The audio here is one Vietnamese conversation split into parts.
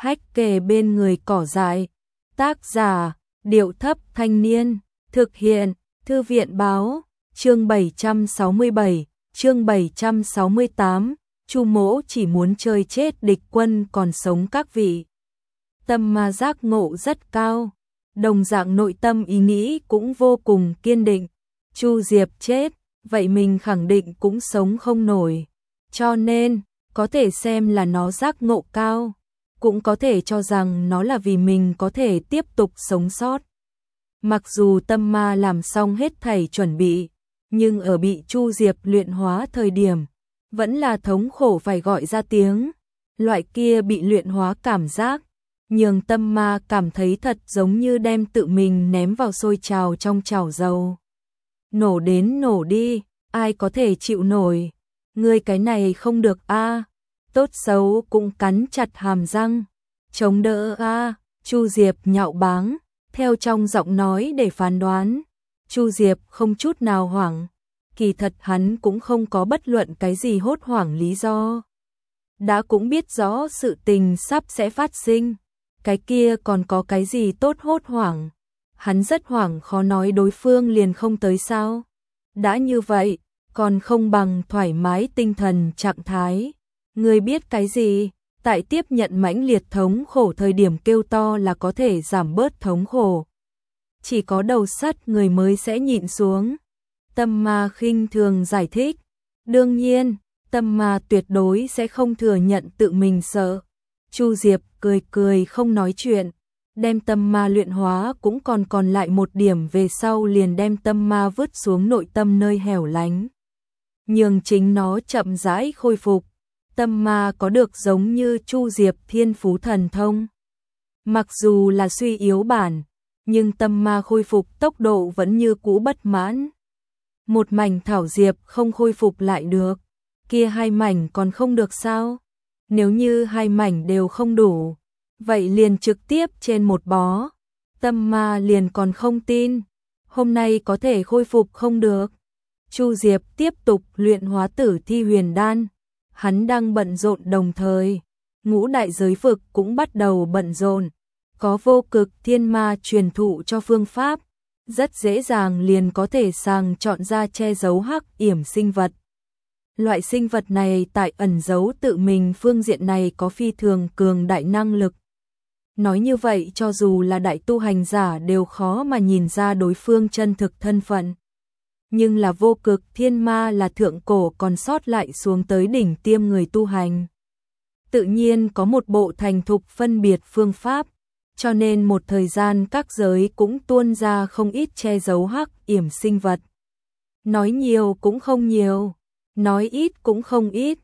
hách kề bên người cỏ dại. Tác giả, Điệu Thấp Thanh Niên. Thực hiện, Thư viện Báo. Chương 767, chương 768. Chu Mỗ chỉ muốn chơi chết địch quân còn sống các vị. Tâm ma giác ngộ rất cao, đồng dạng nội tâm ý nghĩ cũng vô cùng kiên định. Chu Diệp chết, vậy mình khẳng định cũng sống không nổi. Cho nên, có thể xem là nó giác ngộ cao, cũng có thể cho rằng nó là vì mình có thể tiếp tục sống sót. Mặc dù tâm ma làm xong hết thảy chuẩn bị, nhưng ở bị Chu Diệp luyện hóa thời điểm, vẫn là thống khổ phải gọi ra tiếng. Loại kia bị luyện hóa cảm giác, nhường tâm ma cảm thấy thật giống như đem tự mình ném vào sôi trào trong chảo dầu. Nổ đến nổ đi, ai có thể chịu nổi. Ngươi cái này không được a. Tốt xấu cũng cắn chặt hàm răng. Chống đỡ a. Chu Diệp nhạo báng, theo trong giọng nói để phán đoán. Chu Diệp không chút nào hoảng. Kỳ thật hắn cũng không có bất luận cái gì hốt hoảng lý do. Đã cũng biết rõ sự tình sắp sẽ phát sinh. Cái kia còn có cái gì tốt hốt hoảng. Hắn rất hoảng khó nói đối phương liền không tới sao. Đã như vậy, còn không bằng thoải mái tinh thần trạng thái. Ngươi biết cái gì? Tại tiếp nhận mãnh liệt thống khổ thời điểm kêu to là có thể giảm bớt thống khổ. Chỉ có đầu sắt người mới sẽ nhịn xuống. Tâm ma khinh thường giải thích. Đương nhiên, tâm ma tuyệt đối sẽ không thừa nhận tự mình sợ. Chu Diệp cười cười không nói chuyện. Đem tâm ma luyện hóa cũng còn lại một điểm, về sau liền đem tâm ma vứt xuống nội tâm nơi hẻo lánh. Nhường chính nó chậm rãi khôi phục. Tâm ma có được giống như Chu Diệp thiên phú thần thông. Mặc dù là suy yếu bản, nhưng tâm ma khôi phục tốc độ vẫn như cũ bất mãn. Một mảnh thảo diệp không khôi phục lại được, kia hai mảnh còn không được sao? Nếu như hai mảnh đều không đủ, vậy liền trực tiếp trên một bó. Tâm ma liền còn không tin, hôm nay có thể khôi phục không được. Chu Diệp tiếp tục luyện hóa tử thi huyền đan. Hắn đang bận rộn đồng thời, ngũ đại giới vực cũng bắt đầu bận rộn. Có vô cực thiên ma truyền thụ cho phương pháp, rất dễ dàng liền có thể sàng chọn ra che giấu hắc yểm sinh vật. Loại sinh vật này tại ẩn giấu tự mình phương diện này có phi thường cường đại năng lực. Nói như vậy cho dù là đại tu hành giả đều khó mà nhìn ra đối phương chân thực thân phận. Nhưng là vô cực thiên ma là thượng cổ còn sót lại xuống tới đỉnh tiêm người tu hành. Tự nhiên có một bộ thành thục phân biệt phương pháp, cho nên một thời gian các giới cũng tuôn ra không ít che giấu hắc yểm sinh vật. Nói nhiều cũng không nhiều, nói ít cũng không ít,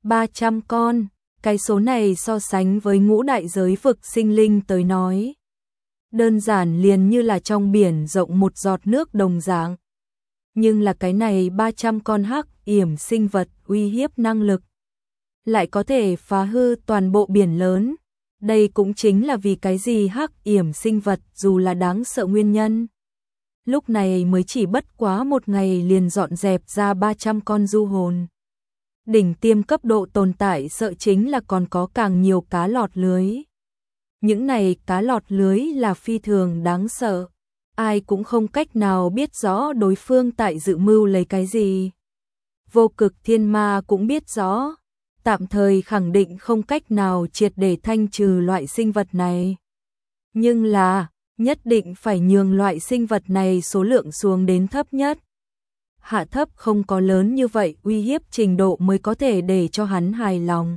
300 con, cái số này so sánh với ngũ đại giới vực sinh linh tới nói. Đơn giản liền như là trong biển rộng một giọt nước đồng dạng. Nhưng là cái này 300 con hắc yểm sinh vật uy hiếp năng lực, lại có thể phá hư toàn bộ biển lớn. Đây cũng chính là vì cái gì hắc yểm sinh vật dù là đáng sợ nguyên nhân. Lúc này mới chỉ bất quá một ngày liền dọn dẹp ra 300 con du hồn. Đỉnh tiêm cấp độ tồn tại sợ chính là còn có càng nhiều cá lọt lưới. Những này cá lọt lưới là phi thường đáng sợ. Ai cũng không cách nào biết rõ đối phương tại dự mưu lấy cái gì. Vô cực thiên ma cũng biết rõ, tạm thời khẳng định không cách nào triệt để thanh trừ loại sinh vật này. Nhưng là, nhất định phải nhường loại sinh vật này số lượng xuống đến thấp nhất. Hạ thấp không có lớn như vậy uy hiếp trình độ mới có thể để cho hắn hài lòng.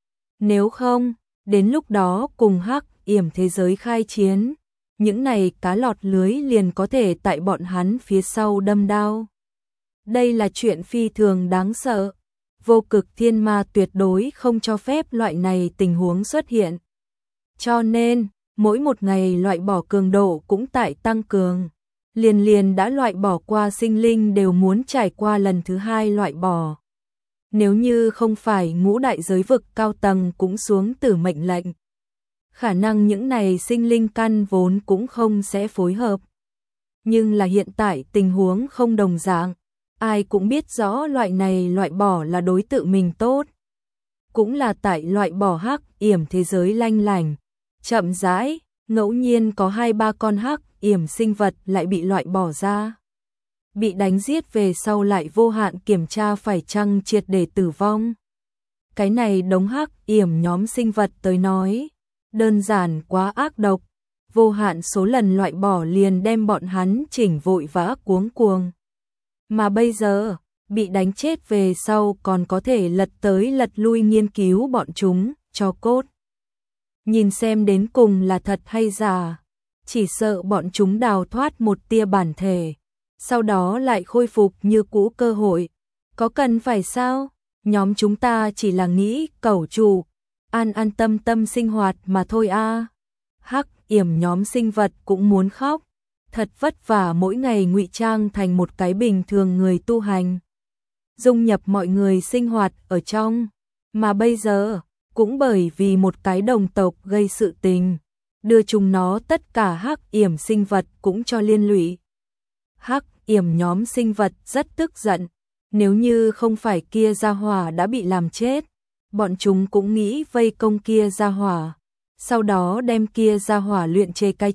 Nếu không, đến lúc đó cùng hắc yểm thế giới khai chiến, những này cá lọt lưới liền có thể tại bọn hắn phía sau đâm đao. Đây là chuyện phi thường đáng sợ. Vô cực thiên ma tuyệt đối không cho phép loại này tình huống xuất hiện. Cho nên, mỗi một ngày loại bỏ cường độ cũng tại tăng cường. Liền đã loại bỏ qua sinh linh đều muốn trải qua lần thứ hai loại bỏ. Nếu như không phải ngũ đại giới vực cao tầng cũng xuống tử mệnh lệnh, khả năng những này sinh linh căn vốn cũng không sẽ phối hợp. Nhưng là hiện tại tình huống không đồng dạng, ai cũng biết rõ loại này loại bỏ là đối tự mình tốt. Cũng là tại loại bỏ hắc yểm thế giới lanh lành, Chậm rãi, ngẫu nhiên có 2-3 con hắc yểm sinh vật lại bị loại bỏ ra. Bị đánh giết về sau lại vô hạn kiểm tra phải chăng triệt để tử vong. Cái này đống hắc yểm nhóm sinh vật tới nói, đơn giản quá ác độc, vô hạn số lần loại bỏ liền đem bọn hắn chỉnh vội vã cuống cuồng. Mà bây giờ, bị đánh chết về sau còn có thể lật tới lật lui nghiên cứu bọn chúng, cho cốt. Nhìn xem đến cùng là thật hay giả, chỉ sợ bọn chúng đào thoát một tia bản thể, sau đó lại khôi phục như cũ cơ hội. Có cần phải sao? Nhóm chúng ta chỉ là nghĩ cẩu chủ, an an tâm tâm sinh hoạt mà thôi a. Hắc yểm nhóm sinh vật cũng muốn khóc, thật vất vả mỗi ngày ngụy trang thành một cái bình thường người tu hành, dung nhập mọi người sinh hoạt ở trong, mà bây giờ cũng bởi vì một cái đồng tộc gây sự tình, đưa chúng nó tất cả hắc yểm sinh vật cũng cho liên lụy. Hắc yểm nhóm sinh vật rất tức giận, nếu như không phải kia gia hỏa đã bị làm chết, bọn chúng cũng nghĩ vây công kia gia hỏa, sau đó đem kia gia hỏa luyện chế cái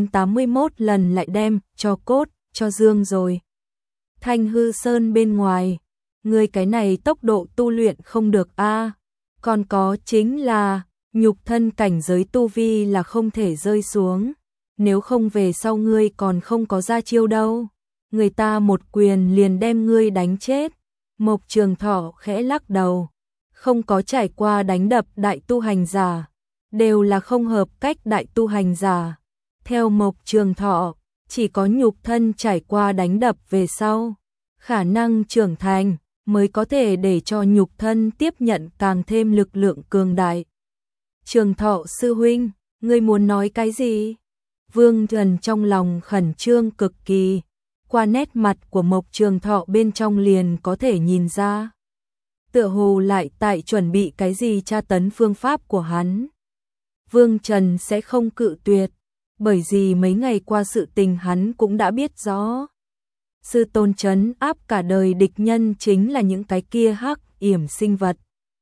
9981 lần lại đem cho cốt, cho dương rồi. Thanh hư sơn bên ngoài, người cái này tốc độ tu luyện không được a. Còn có chính là, nhục thân cảnh giới tu vi là không thể rơi xuống, nếu không về sau ngươi còn không có ra chiêu đâu. Người ta một quyền liền đem ngươi đánh chết. Mộc Trường Thọ khẽ lắc đầu, không có trải qua đánh đập đại tu hành giả, đều là không hợp cách đại tu hành giả. Theo Mộc Trường Thọ, chỉ có nhục thân trải qua đánh đập về sau, khả năng trưởng thành mới có thể để cho nhục thân tiếp nhận càng thêm lực lượng cường đại. Trường Thọ sư huynh, ngươi muốn nói cái gì? Vương Trần trong lòng khẩn trương cực kỳ, qua nét mặt của Mộc Trường Thọ bên trong liền có thể nhìn ra. Tựa hồ lại tại chuẩn bị cái gì tra tấn phương pháp của hắn. Vương Trần sẽ không cự tuyệt, bởi vì mấy ngày qua sự tình hắn cũng đã biết rõ. Sư tôn trấn áp cả đời địch nhân chính là những cái kia hắc yểm sinh vật.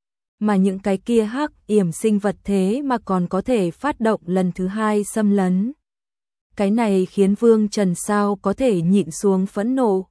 Mà những cái kia hắc yểm sinh vật thế mà còn có thể phát động lần thứ hai xâm lấn. Cái này khiến Vương Trần sao có thể nhịn xuống phẫn nộ.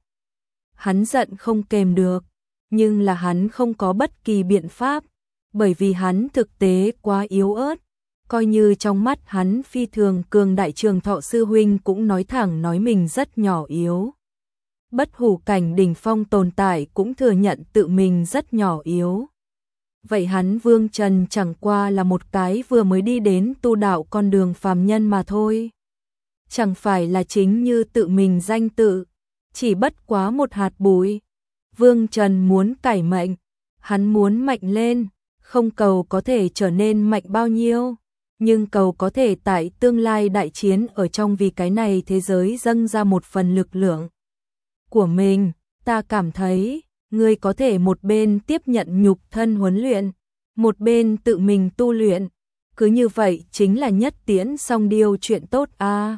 Hắn giận không kềm được, nhưng là hắn không có bất kỳ biện pháp, bởi vì hắn thực tế quá yếu ớt. Coi như trong mắt hắn phi thường cường đại Trường Thọ sư huynh cũng nói thẳng nói mình rất nhỏ yếu. Bất hủ cảnh đỉnh phong tồn tại cũng thừa nhận tự mình rất nhỏ yếu. Vậy hắn Vương Trần chẳng qua là một cái vừa mới đi đến tu đạo con đường phàm nhân mà thôi. Chẳng phải là chính như tự mình danh tự, chỉ bất quá một hạt bụi. Vương Trần muốn cải mệnh, hắn muốn mạnh lên, không cầu có thể trở nên mạnh bao nhiêu, nhưng cầu có thể tại tương lai đại chiến ở trong vì cái này thế giới dâng ra một phần lực lượng của mình. Ta cảm thấy, ngươi có thể một bên tiếp nhận nhục thân huấn luyện, một bên tự mình tu luyện, cứ như vậy chính là nhất tiễn song điêu chuyện tốt a.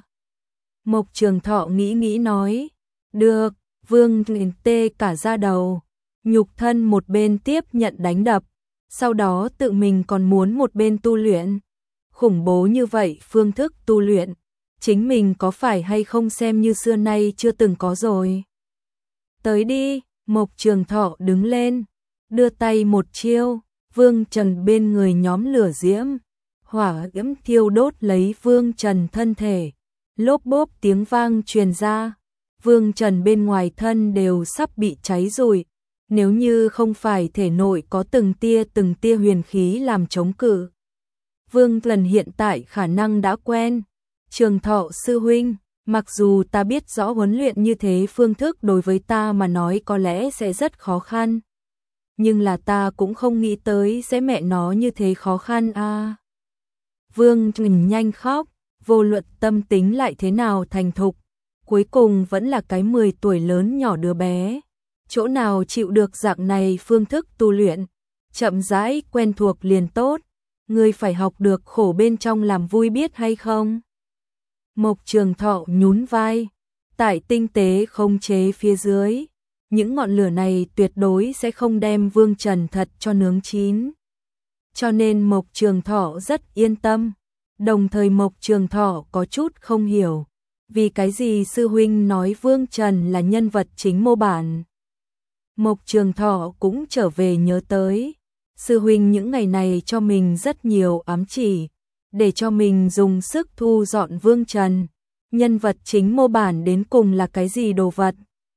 Mộc Trường Thọ nghĩ nói, được. Vương liền tê cả da đầu, nhục thân một bên tiếp nhận đánh đập, sau đó tự mình còn muốn một bên tu luyện. Khủng bố như vậy phương thức tu luyện, chính mình có phải hay không xem như xưa nay chưa từng có rồi. Tới đi, Mộc Trường Thọ đứng lên, đưa tay một chiêu, Vương Trần bên người nhóm lửa diễm, hỏa diễm thiêu đốt lấy Vương Trần thân thể, lốp bốp tiếng vang truyền ra. Vương Trần bên ngoài thân đều sắp bị cháy rồi, nếu như không phải thể nội có từng tia huyền khí làm chống cự. Vương Trần hiện tại khả năng đã quen. Trường Thọ sư huynh, mặc dù ta biết rõ huấn luyện như thế phương thức đối với ta mà nói có lẽ sẽ rất khó khăn, nhưng là ta cũng không nghĩ tới sẽ mẹ nó như thế khó khăn a. Vương Trần nhanh khóc, vô luận tâm tính lại thế nào thành thục, cuối cùng vẫn là cái 10 tuổi lớn nhỏ đứa bé. Chỗ nào chịu được dạng này phương thức tu luyện, chậm rãi quen thuộc liền tốt, ngươi phải học được khổ bên trong làm vui biết hay không? Mộc Trường Thọ nhún vai, tại tinh tế không chế phía dưới, những ngọn lửa này tuyệt đối sẽ không đem Vương Trần thật cho nướng chín. Cho nên Mộc Trường Thọ rất yên tâm, Đồng thời Mộc Trường Thọ có chút không hiểu, vì cái gì sư huynh nói Vương Trần là nhân vật chính mô bản. Mộc Trường Thọ cũng trở về nhớ tới, sư huynh những ngày này cho mình rất nhiều ám chỉ, để cho mình dùng sức thu dọn Vương Trần. Nhân vật chính mô bản đến cùng là cái gì đồ vật?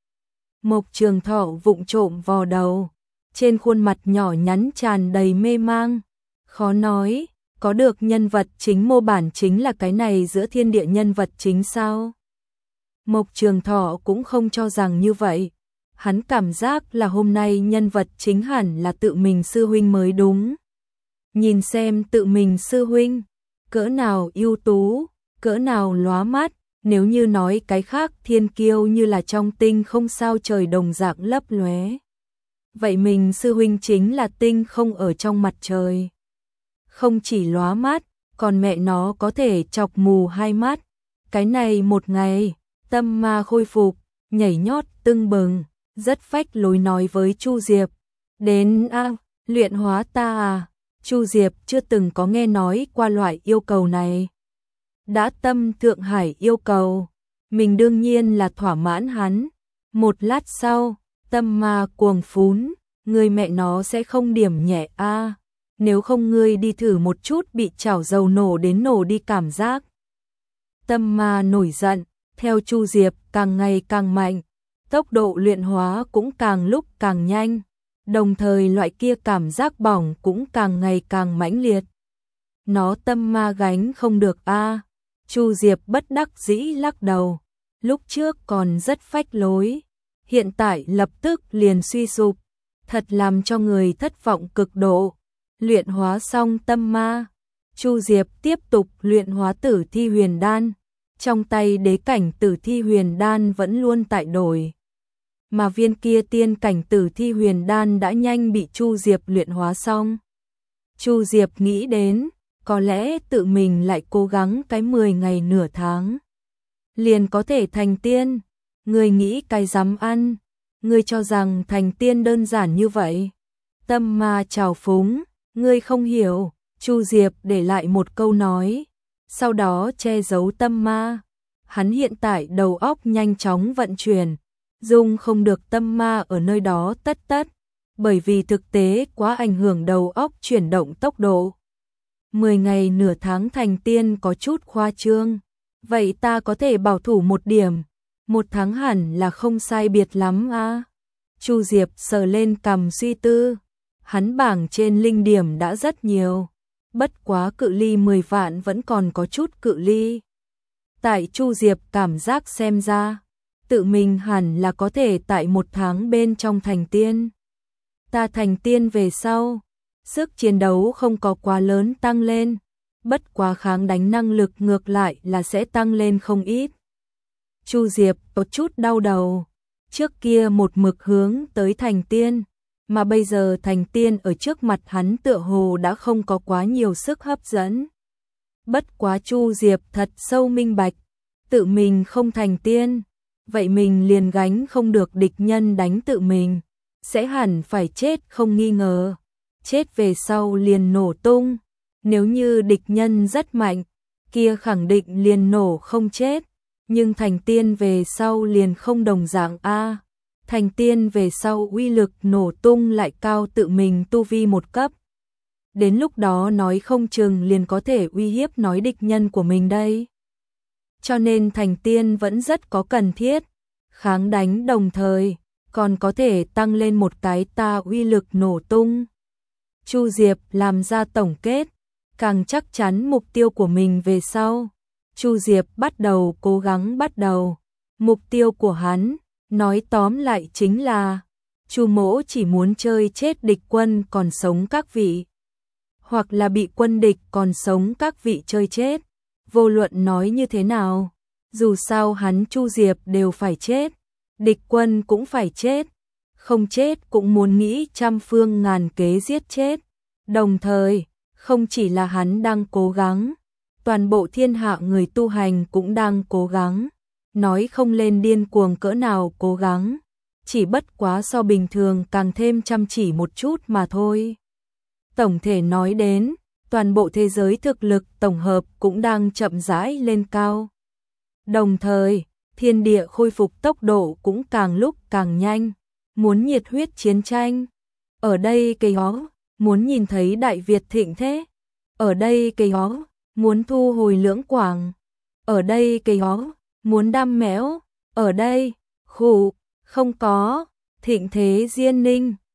Mộc Trường Thọ vụng trộm vò đầu, trên khuôn mặt nhỏ nhắn tràn đầy mê mang. Khó nói, có được nhân vật chính mô bản chính là cái này giữa thiên địa nhân vật chính sao? Mộc Trường Thọ cũng không cho rằng như vậy. Hắn cảm giác là hôm nay nhân vật chính hẳn là tự mình sư huynh mới đúng. Nhìn xem tự mình sư huynh, cỡ nào ưu tú, cỡ nào lóa mắt, nếu như nói cái khác thiên kiêu như là trong tinh không sao trời đồng dạng lấp lóe. Vậy mình sư huynh chính là tinh không ở trong mặt trời. Không chỉ lóa mắt, còn mẹ nó có thể chọc mù hai mắt. Cái này một ngày, tâm ma khôi phục, nhảy nhót tưng bừng, rất phách lối nói với Chu Diệp. Đến luyện hóa ta à? Chu Diệp chưa từng có nghe nói qua loại yêu cầu này. Đã tâm Thượng Hải yêu cầu, mình đương nhiên là thỏa mãn hắn. Một lát sau, tâm ma cuồng phún, người mẹ nó sẽ không điểm nhẹ a, nếu không ngươi đi thử một chút bị chảo dầu nổ đến nổ đi cảm giác. Tâm ma nổi giận, theo Chu Diệp càng ngày càng mạnh, tốc độ luyện hóa cũng càng lúc càng nhanh, đồng thời loại kia cảm giác bỏng cũng càng ngày càng mãnh liệt. Nó tâm ma gánh không được a. Chu Diệp bất đắc dĩ lắc đầu, lúc trước còn rất phách lối, hiện tại lập tức liền suy sụp, thật làm cho người thất vọng cực độ. Luyện hóa xong tâm ma, Chu Diệp tiếp tục luyện hóa Tử Thi Huyền Đan, trong tay đế cảnh Tử Thi Huyền Đan vẫn luôn tại đổi. Mà viên kia tiên cảnh Tử Thi Huyền Đan đã nhanh bị Chu Diệp luyện hóa xong. Chu Diệp nghĩ đến, có lẽ tự mình lại cố gắng cái 10 ngày nửa tháng, liền có thể thành tiên. Người nghĩ cái dám ăn, người cho rằng thành tiên đơn giản như vậy. Tâm ma trào phúng, ngươi không hiểu. Chu Diệp để lại một câu nói, sau đó che giấu tâm ma. Hắn hiện tại đầu óc nhanh chóng vận chuyển, dung không được tâm ma ở nơi đó tất, bởi vì thực tế quá ảnh hưởng đầu óc chuyển động tốc độ. 10 ngày nửa tháng thành tiên có chút khoa trương, vậy ta có thể bảo thủ một điểm, 1 tháng hẳn là không sai biệt lắm a. Chu Diệp sờ lên cằm suy tư, hắn bảng trên linh điểm đã rất nhiều, bất quá cự ly 10 vạn vẫn còn có chút cự ly. Tại Chu Diệp cảm giác xem ra, tự mình hẳn là có thể tại 1 tháng bên trong thành tiên. Ta thành tiên về sau, sức chiến đấu không có quá lớn tăng lên, bất quá kháng đánh năng lực ngược lại là sẽ tăng lên không ít. Chu Diệp có chút đau đầu, trước kia một mực hướng tới thành tiên, mà bây giờ thành tiên ở trước mặt hắn tựa hồ đã không có quá nhiều sức hấp dẫn. Bất quá Chu Diệp thật sâu minh bạch, tự mình không thành tiên, vậy mình liền gánh không được địch nhân đánh tự mình, sẽ hẳn phải chết không nghi ngờ. Chết về sau liền nổ tung, nếu như địch nhân rất mạnh, kia khẳng định liền nổ không chết, nhưng thành tiên về sau liền không đồng dạng a. Thành tiên về sau uy lực nổ tung lại cao tự mình tu vi một cấp. Đến lúc đó nói không chừng liền có thể uy hiếp nói địch nhân của mình đây. Cho nên thành tiên vẫn rất có cần thiết, kháng đánh đồng thời, còn có thể tăng lên một cái ta uy lực nổ tung. Chu Diệp làm ra tổng kết, càng chắc chắn mục tiêu của mình về sau. Chu Diệp bắt đầu cố gắng bắt đầu. Mục tiêu của hắn, nói tóm lại chính là, Chu Mỗ chỉ muốn chơi chết địch quân còn sống các vị, hoặc là bị quân địch còn sống các vị chơi chết. Vô luận nói như thế nào, dù sao hắn Chu Diệp đều phải chết, địch quân cũng phải chết, không chết cũng muốn nghĩ trăm phương ngàn kế giết chết. Đồng thời, không chỉ là hắn đang cố gắng, toàn bộ thiên hạ người tu hành cũng đang cố gắng, nói không lên điên cuồng cỡ nào cố gắng, chỉ bất quá so bình thường càng thêm chăm chỉ một chút mà thôi. Tổng thể nói đến, toàn bộ thế giới thực lực tổng hợp cũng đang chậm rãi lên cao. Đồng thời, thiên địa khôi phục tốc độ cũng càng lúc càng nhanh, muốn nhiệt huyết chiến tranh. Ở đây cây hó, muốn nhìn thấy Đại Việt thịnh thế. Ở đây cây hó, muốn thu hồi Lưỡng Quảng. Ở đây cây hó, muốn đam mẽo. Ở đây, khủ, không có, thịnh thế Diên Ninh.